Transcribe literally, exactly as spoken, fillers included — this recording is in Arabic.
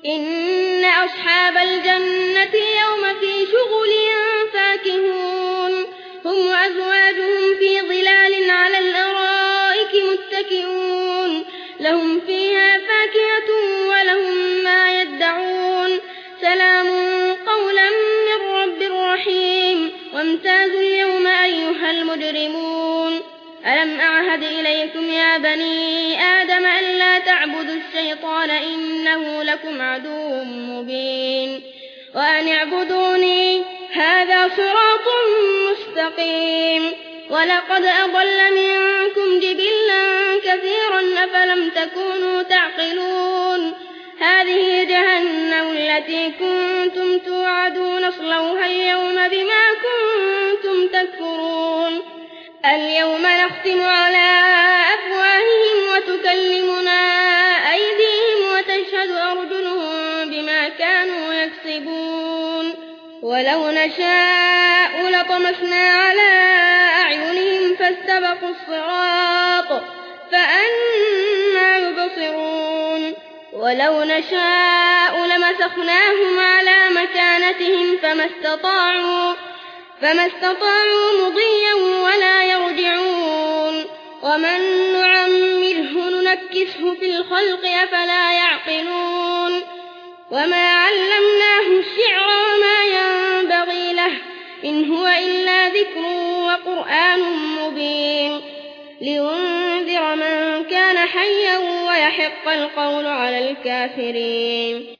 إن أصحاب الجنة اليوم في شغل فاكهون هم وأزواجهم في ظلال على الأرائك متكئون لهم فيها فاكهة ولهم ما يدعون سلام قولا من رب رحيم وامتازوا اليوم أيها المجرمون ألم أعهد إليكم يا بني آدم ألا تعبدوا الشيطان إنه لكم عدو مبين وأن اعبدوني هذا صراط مستقيم ولقد أضل منكم جبلا كثيرا أفلم تكونوا تعقلون هذه جهنم التي كنتم توعدون اصلوها اليوم بما كنتم تكفرون اليوم نختم على أفواههم وتكلمنا أيديهم وتشهد أرجلهم بما كانوا يكسبون ولو نشاء لطمسنا على أعينهم فاستبقوا الصراط فأنى يبصرون ولو نشاء لمسخناهم على مكانتهم فما استطاعوا فما استطاعوا مضيا ولا يرجعون ومن نعمره ننكسه في الخلق أفلا يعقلون وما علمناه الشعر وما ينبغي له إن هو إلا ذكر وقرآن مبين لينذر من كان حيا ويحق القول على الكافرين